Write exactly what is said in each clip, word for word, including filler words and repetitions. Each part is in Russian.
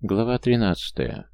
Глава тринадцатая.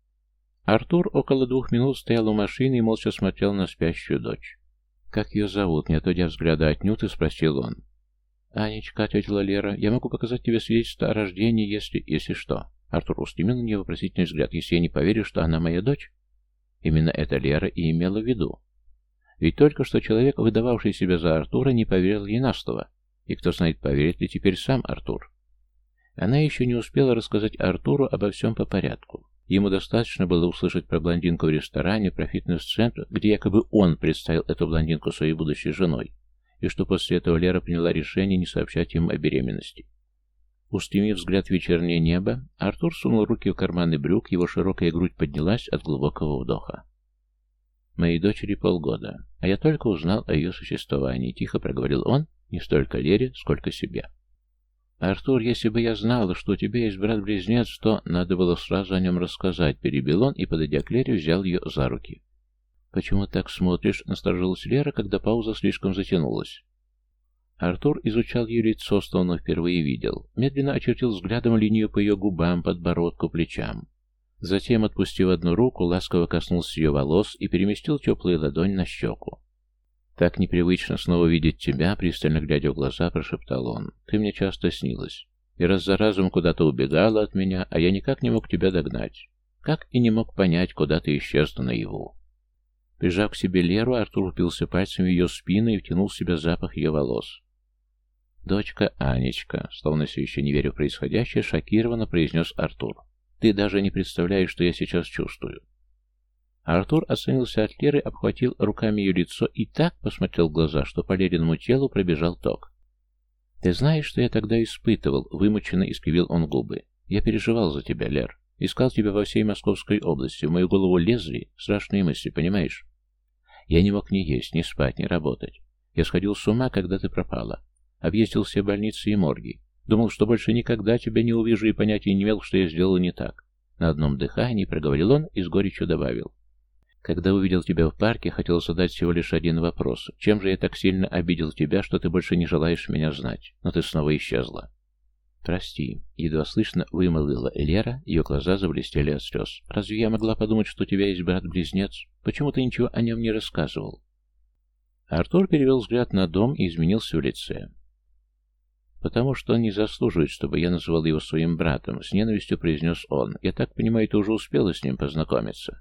Артур около двух минут стоял у машины и молча смотрел на спящую дочь. «Как ее зовут?» — не отводя взгляда от Нюты, спросил он. «Анечка», — ответила Лера, — «я могу показать тебе свидетельство о рождении, если... если что». Артур устремил на нее вопросительный взгляд. «Если я не поверю, что она моя дочь?» Именно это Лера и имела в виду. Ведь только что человек, выдававший себя за Артура, не поверил ей на слово. И кто знает, поверит ли теперь сам Артур. Она еще не успела рассказать Артуру обо всем по порядку. Ему достаточно было услышать про блондинку в ресторане, про фитнес-центр, где якобы он представил эту блондинку своей будущей женой, и что после этого Лера приняла решение не сообщать ему о беременности. Устремив взгляд в вечернее небо, Артур сунул руки в карманы брюк, его широкая грудь поднялась от глубокого вдоха. «Моей дочери полгода, а я только узнал о ее существовании», — тихо проговорил он, не столько Лере, сколько себе. «Артур, если бы я знала, что у тебя есть брат-близнец, то надо было сразу о нем рассказать», — перебил он и, подойдя к Лере, взял ее за руки. «Почему так смотришь?» — насторожилась Лера, когда пауза слишком затянулась. Артур изучал ее лицо, словно впервые видел, медленно очертил взглядом линию по ее губам, подбородку, плечам. Затем, отпустив одну руку, ласково коснулся ее волос и переместил теплую ладонь на щеку. «Так непривычно снова видеть тебя», — пристально глядя в глаза, прошептал он. «Ты мне часто снилась, и раз за разом куда-то убегала от меня, а я никак не мог тебя догнать. Как и не мог понять, куда ты исчезла наяву». Прижав к себе Леру, Артур упился пальцем в ее спину и втянул в себя запах ее волос. «Дочка Анечка», словно все еще не веря в происходящее, шокированно произнес Артур. «Ты даже не представляешь, что я сейчас чувствую». Артур оценился от Леры, обхватил руками ее лицо и так посмотрел в глаза, что по Лериному телу пробежал ток. «Ты знаешь, что я тогда испытывал?» — вымученно искривил он губы. «Я переживал за тебя, Лер. Искал тебя во всей Московской области. В мою голову лезли страшные мысли, понимаешь? Я не мог ни есть, ни спать, ни работать. Я сходил с ума, когда ты пропала. Объездил все больницы и морги. Думал, что больше никогда тебя не увижу, и понятия не имел, что я сделал не так». На одном дыхании проговорил он и с горечью добавил. «Когда увидел тебя в парке, хотел задать всего лишь один вопрос. Чем же я так сильно обидел тебя, что ты больше не желаешь меня знать? Но ты снова исчезла». «Прости», — едва слышно вымолвила Лера, ее глаза заблестели от слез. «Разве я могла подумать, что у тебя есть брат-близнец? Почему ты ничего о нем не рассказывал?» Артур перевел взгляд на дом и изменился в лице. «Потому что он не заслуживает, чтобы я называл его своим братом», — с ненавистью произнес он. «Я так понимаю, ты уже успела с ним познакомиться?»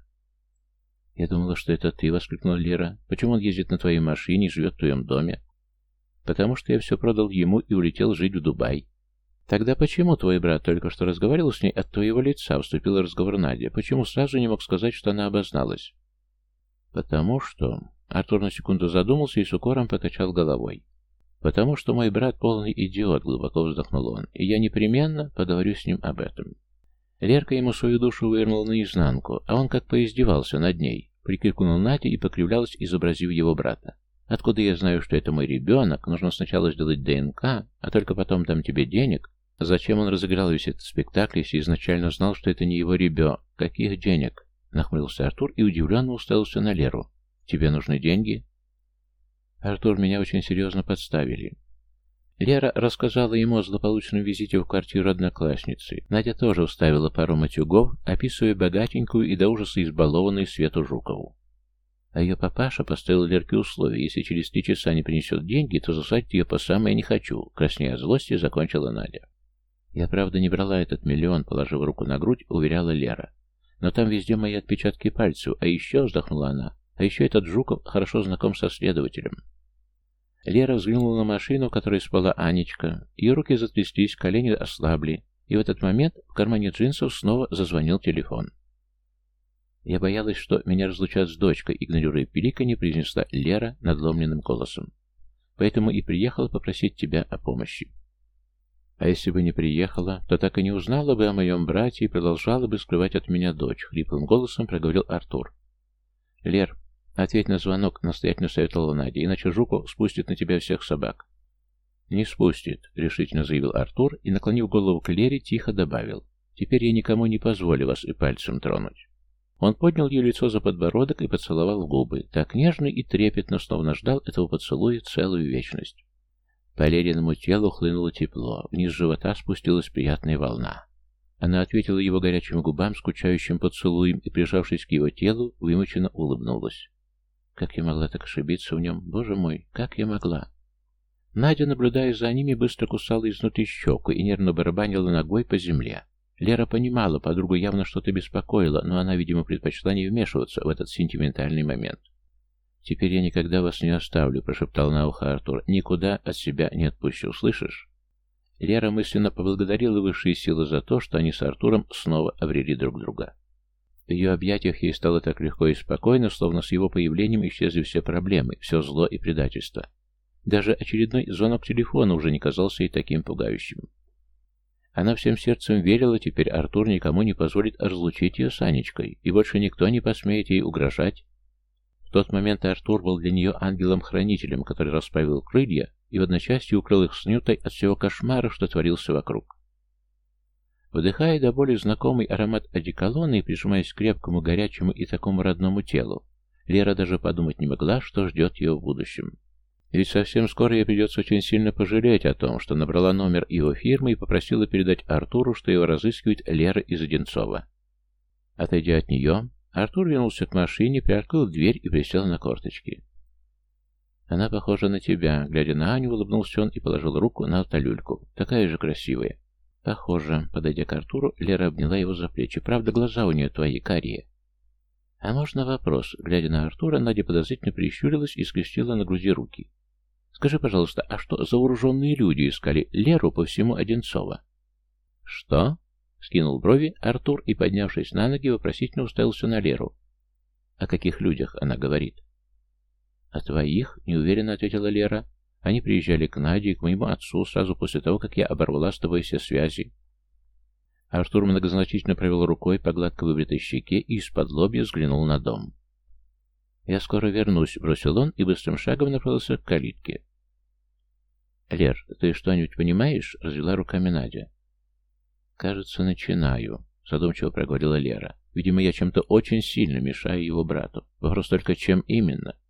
«Я думала, что это ты», — воскликнула Лера. «Почему он ездит на твоей машине и живет в твоем доме?» «Потому что я все продал ему и улетел жить в Дубай». «Тогда почему твой брат только что разговаривал с ней от твоего лица?» — вступил в разговор Надя. «Почему сразу не мог сказать, что она обозналась?» «Потому что...» — Артур на секунду задумался и с укором покачал головой. «Потому что мой брат полный идиот», — глубоко вздохнул он, — «и я непременно поговорю с ним об этом». Лерка ему свою душу вывернула наизнанку, а он как поиздевался над ней. Прикрикнула Надя и покривлялась, изобразив его брата. «Откуда я знаю, что это мой ребенок? Нужно сначала сделать ДНК, а только потом дам тебе денег». Зачем он разыграл весь этот спектакль, если изначально знал, что это не его ребенок? «Каких денег?» — нахмурился Артур и удивленно уставился на Леру. «Тебе нужны деньги?» «Артур, меня очень серьезно подставили». Лера рассказала ему о злополучном визите в квартиру одноклассницы. Надя тоже вставила пару матюгов, описывая богатенькую и до ужаса избалованную Свету Жукову. А ее папаша поставил Лерке условие: если через три часа не принесет деньги, то засадить ее по самое не хочу, краснея от злости, закончила Надя. «Я, правда, не брала этот миллион», — положив руку на грудь, уверяла Лера. «Но там везде мои отпечатки пальцев, а еще», — вздохнула она, — «а еще этот Жуков хорошо знаком со следователем». Лера взглянула на машину, в которой спала Анечка. Ее руки затряслись, колени ослабли, и в этот момент в кармане джинсов снова зазвонил телефон. «Я боялась, что меня разлучат с дочкой», — игнорируя пиликанье, произнесла Лера надломленным голосом. «Поэтому и приехала попросить тебя о помощи». «А если бы не приехала, то так и не узнала бы о моем брате и продолжала бы скрывать от меня дочь», — хриплым голосом проговорил Артур. «Лер, ответь на звонок», — настоятельно советовала Надя, «иначе Жуков спустит на тебя всех собак». «Не спустит», — решительно заявил Артур и, наклонив голову к Лере, тихо добавил. «Теперь я никому не позволю вас и пальцем тронуть». Он поднял ее лицо за подбородок и поцеловал в губы, так нежно и трепетно, словно ждал этого поцелуя целую вечность. По Лериному телу хлынуло тепло, вниз живота спустилась приятная волна. Она ответила его горячим губам, скучающим поцелуем, и, прижавшись к его телу, вымученно улыбнулась. Как я могла так ошибиться в нем? Боже мой, как я могла? Надя, наблюдая за ними, быстро кусала изнутри щеку и нервно барабанила ногой по земле. Лера понимала, подругу явно что-то беспокоило, но она, видимо, предпочла не вмешиваться в этот сентиментальный момент. «Теперь я никогда вас не оставлю», — прошептал на ухо Артур. «Никуда от себя не отпущу, слышишь?» Лера мысленно поблагодарила высшие силы за то, что они с Артуром снова обрели друг друга. В ее объятиях ей стало так легко и спокойно, словно с его появлением исчезли все проблемы, все зло и предательство. Даже очередной звонок телефона уже не казался ей таким пугающим. Она всем сердцем верила, теперь Артур никому не позволит разлучить ее с Анечкой, и больше никто не посмеет ей угрожать. В тот момент Артур был для нее ангелом-хранителем, который расправил крылья и в одночасье укрыл их с Нютой от всего кошмара, что творился вокруг. Вдыхая до боли знакомый аромат одеколона и прижимаясь к крепкому, горячему и такому родному телу, Лера даже подумать не могла, что ждет ее в будущем. Ведь совсем скоро ей придется очень сильно пожалеть о том, что набрала номер его фирмы и попросила передать Артуру, что его разыскивает Лера из Одинцова. Отойдя от нее, Артур вернулся к машине, приоткрыл дверь и присел на корточки. «Она похожа на тебя», — глядя на Аню, улыбнулся он и положил руку на автолюльку. «Такая же красивая». «Похоже», — подойдя к Артуру, Лера обняла его за плечи. «Правда, глаза у нее твои, карие». «А можно вопрос?» Глядя на Артура, Надя подозрительно прищурилась и скрестила на груди руки. «Скажи, пожалуйста, а что за вооруженные люди искали Леру по всему Одинцово?» «Что?» — скинул брови Артур и, поднявшись на ноги, вопросительно уставился на Леру. «О каких людях она говорит?» «О твоих?» — неуверенно ответила Лера. «Они приезжали к Наде и к моему отцу сразу после того, как я оборвала с тобой все связи». Артур многозначительно провел рукой по гладко выбритой щеке и из-под лобья взглянул на дом. «Я скоро вернусь», — бросил он и быстрым шагом направился к калитке. «Лер, ты что-нибудь понимаешь?» — развела руками Надя. «Кажется, начинаю», — задумчиво проговорила Лера. «Видимо, я чем-то очень сильно мешаю его брату. Вопрос только, чем именно?»